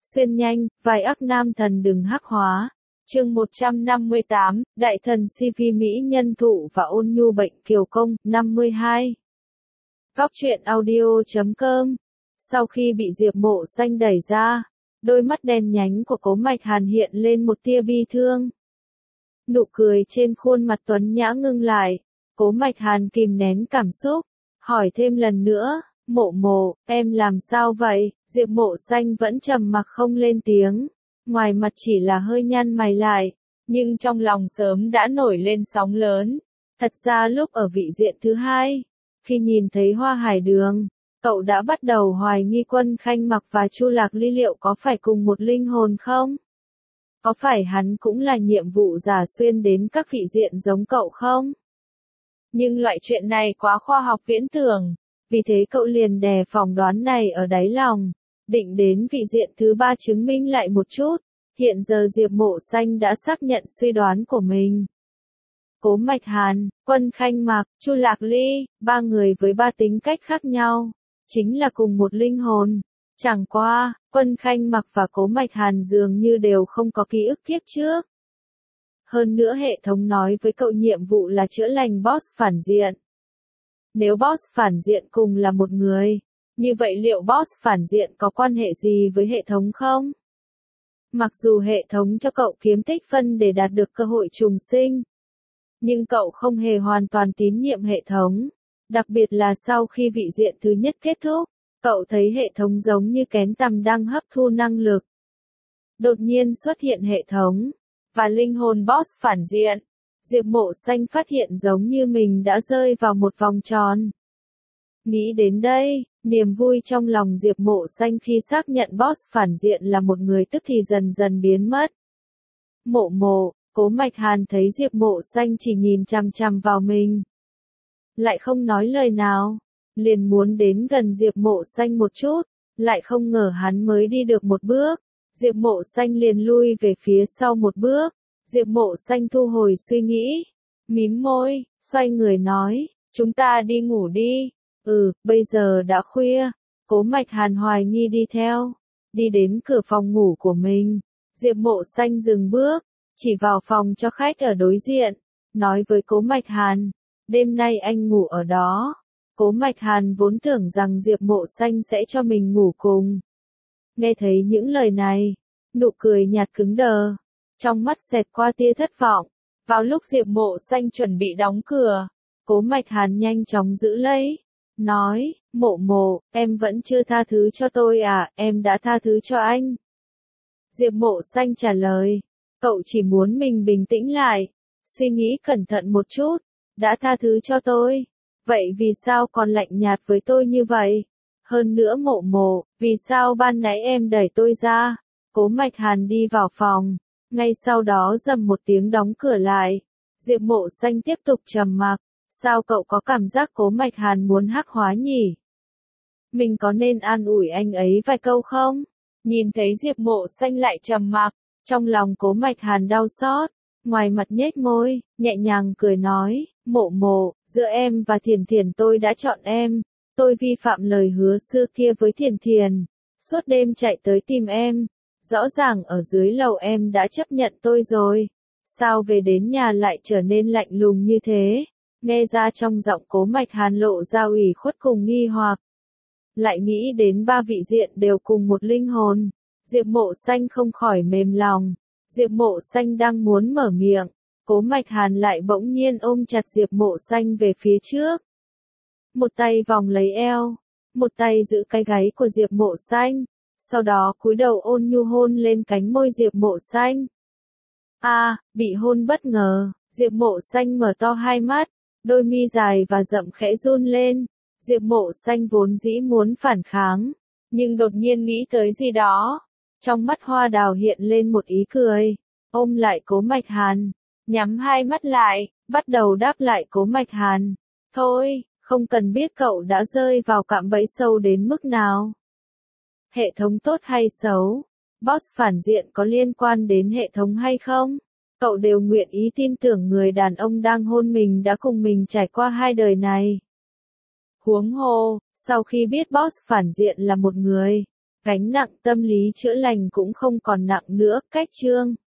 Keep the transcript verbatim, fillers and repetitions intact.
Xuyên nhanh, vai ác nam thần đừng hắc hóa. Chương một trăm năm mươi tám, Đại thần xê vê Mỹ nhân thụ và ôn nhu bệnh kiều công, năm mươi hai. Góc truyện audio chấm com. Sau khi bị Diệp Mộ Xanh đẩy ra, đôi mắt đen nhánh của Cố Mạch Hàn hiện lên một tia bi thương. Nụ cười trên khuôn mặt tuấn nhã ngưng lại, Cố Mạch Hàn kìm nén cảm xúc, hỏi thêm lần nữa, Mộ Mộ, em làm sao vậy? Diệp Mộ Xanh vẫn trầm mặc không lên tiếng, ngoài mặt chỉ là hơi nhăn mày lại, nhưng trong lòng sớm đã nổi lên sóng lớn. Thật ra lúc ở vị diện thứ hai, khi nhìn thấy Hoa Hải Đường, cậu đã bắt đầu hoài nghi Quân Khanh Mặc và Chu Lạc Ly liệu có phải cùng một linh hồn không? Có phải hắn cũng là nhiệm vụ giả xuyên đến các vị diện giống cậu không? Nhưng loại chuyện này quá khoa học viễn tưởng, vì thế cậu liền đè phỏng đoán này ở đáy lòng, định đến vị diện thứ ba chứng minh lại một chút. Hiện giờ Diệp Mộ Xanh đã xác nhận suy đoán của mình. Cố Mạch Hàn, Quân Khanh Mặc, Chu Lạc Ly, ba người với ba tính cách khác nhau, chính là cùng một linh hồn. Chẳng qua, Quân Khanh Mặc và Cố Mạch Hàn dường như đều không có ký ức kiếp trước. Hơn nữa hệ thống nói với cậu nhiệm vụ là chữa lành boss phản diện. Nếu boss phản diện cùng là một người, như vậy liệu boss phản diện có quan hệ gì với hệ thống không? Mặc dù hệ thống cho cậu kiếm tích phân để đạt được cơ hội trùng sinh, nhưng cậu không hề hoàn toàn tín nhiệm hệ thống. Đặc biệt là sau khi vị diện thứ nhất kết thúc, cậu thấy hệ thống giống như kén tằm đang hấp thu năng lực. Đột nhiên xuất hiện hệ thống, và linh hồn boss phản diện. Diệp Mộ Xanh phát hiện giống như mình đã rơi vào một vòng tròn. Nghĩ đến đây, niềm vui trong lòng Diệp Mộ Xanh khi xác nhận boss phản diện là một người tức thì dần dần biến mất. Mộ Mộ, Cố Mạch Hàn thấy Diệp Mộ Xanh chỉ nhìn chằm chằm vào mình, lại không nói lời nào, liền muốn đến gần Diệp Mộ Xanh một chút, lại không ngờ hắn mới đi được một bước, Diệp Mộ Xanh liền lui về phía sau một bước. Diệp Mộ Xanh thu hồi suy nghĩ, mím môi, xoay người nói, chúng ta đi ngủ đi. Ừ, bây giờ đã khuya. Cố Mạch Hàn hoài nghi đi theo, đi đến cửa phòng ngủ của mình. Diệp Mộ Xanh dừng bước, chỉ vào phòng cho khách ở đối diện, nói với Cố Mạch Hàn, đêm nay anh ngủ ở đó. Cố Mạch Hàn vốn tưởng rằng Diệp Mộ Xanh sẽ cho mình ngủ cùng. Nghe thấy những lời này, nụ cười nhạt cứng đờ, trong mắt xẹt qua tia thất vọng. Vào lúc Diệp Mộ Xanh chuẩn bị đóng cửa, Cố Mạch Hàn nhanh chóng giữ lấy, nói, Mộ Mộ, em vẫn chưa tha thứ cho tôi à? Em đã tha thứ cho anh. Diệp Mộ Xanh trả lời, cậu chỉ muốn mình bình tĩnh lại, suy nghĩ cẩn thận một chút. Đã tha thứ cho tôi, vậy vì sao còn lạnh nhạt với tôi như vậy? Hơn nữa Mộ Mộ, vì sao ban nãy em đẩy tôi ra? Cố Mạch Hàn đi vào phòng, ngay sau đó rầm một tiếng đóng cửa lại. Diệp Mộ Xanh tiếp tục trầm mặc, sao cậu có cảm giác Cố Mạch Hàn muốn hắc hóa nhỉ? Mình có nên an ủi anh ấy vài câu không? Nhìn thấy Diệp Mộ Xanh lại trầm mặc, trong lòng Cố Mạch Hàn đau xót, ngoài mặt nhếch môi, nhẹ nhàng cười nói, Mộ Mộ, giữa em và Thiền Thiền tôi đã chọn em, tôi vi phạm lời hứa xưa kia với Thiền Thiền, suốt đêm chạy tới tìm em. Rõ ràng ở dưới lầu em đã chấp nhận tôi rồi, sao về đến nhà lại trở nên lạnh lùng như thế? Nghe ra trong giọng Cố Mạch Hàn lộ ra ủy khuất cùng nghi hoặc. Lại nghĩ đến ba vị diện đều cùng một linh hồn, Diệp Mộ Xanh không khỏi mềm lòng. Diệp Mộ Xanh đang muốn mở miệng, Cố Mạch Hàn lại bỗng nhiên ôm chặt Diệp Mộ Xanh về phía trước. Một tay vòng lấy eo, một tay giữ cái gáy của Diệp Mộ Xanh. Sau đó cúi đầu ôn nhu hôn lên cánh môi Diệp Mộ Xanh. A, à, bị hôn bất ngờ, Diệp Mộ Xanh mở to hai mắt, đôi mi dài và rậm khẽ run lên. Diệp Mộ Xanh vốn dĩ muốn phản kháng, nhưng đột nhiên nghĩ tới gì đó. Trong mắt hoa đào hiện lên một ý cười, ôm lại Cố Mạch Hàn, nhắm hai mắt lại, bắt đầu đáp lại Cố Mạch Hàn. Thôi, không cần biết cậu đã rơi vào cạm bẫy sâu đến mức nào. Hệ thống tốt hay xấu, boss phản diện có liên quan đến hệ thống hay không? Cậu đều nguyện ý tin tưởng người đàn ông đang hôn mình đã cùng mình trải qua hai đời này. Huống hồ, sau khi biết boss phản diện là một người, Gánh nặng tâm lý chữa lành cũng không còn nặng nữa. Cách chương